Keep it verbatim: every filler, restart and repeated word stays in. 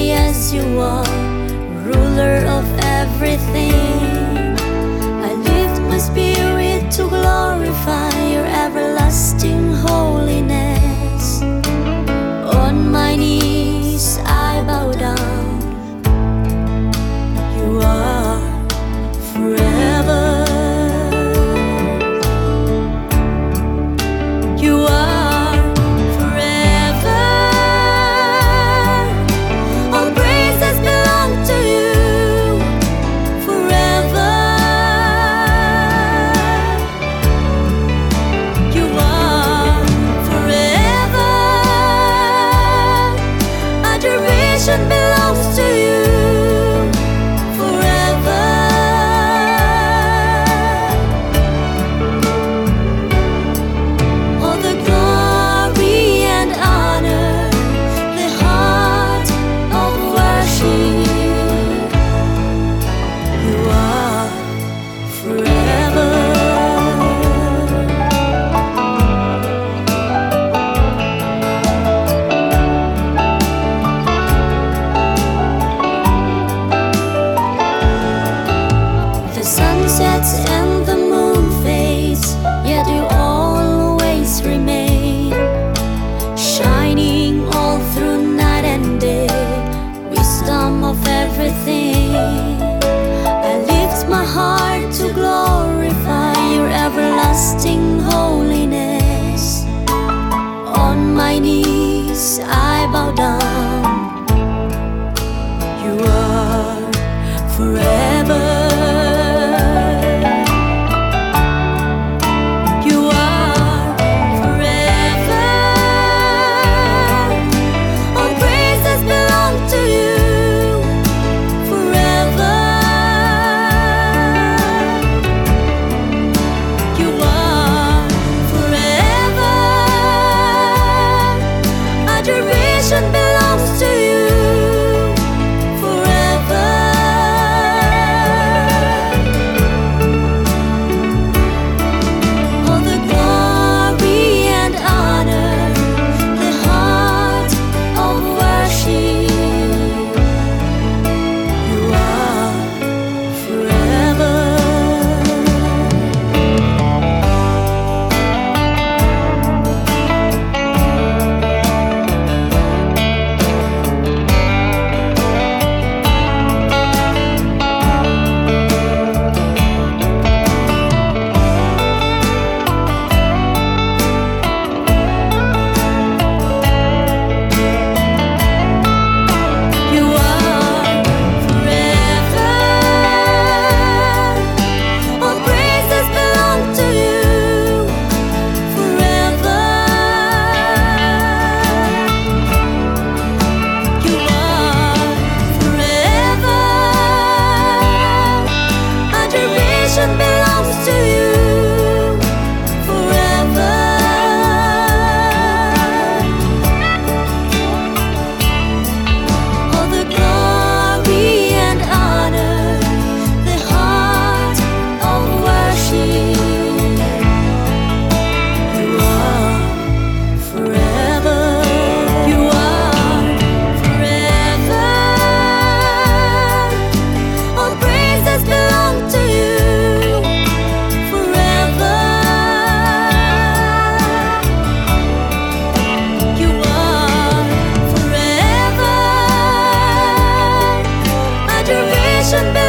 holy as you are, ruler of everything. I lift my spirit to glorify your everlasting holiness. On my knees I bow down. You are forever. You are forever. All praises belong to you forever. You are forever. Adoration belongs to you forever. All the glory and honor, the heart of worship. You are forever. The sun sets and the moon fades, yet you always remain, shining all through night and day, wisdom of everything. I lift my heart to glorify your everlasting holiness. On my knees I bow down. You are forever. You are forever. All praises belong to you forever. You are forever. Adoration belongs to you forever. All the glory and honor, the heart of worship. You are forever. You are forever. All praises belong to you forever. You are forever. Adoration belongs to you forever. All the glory and honor, the heart of worship. You are forever. You are forever. All praises belong to you forever. You are forever. Adoration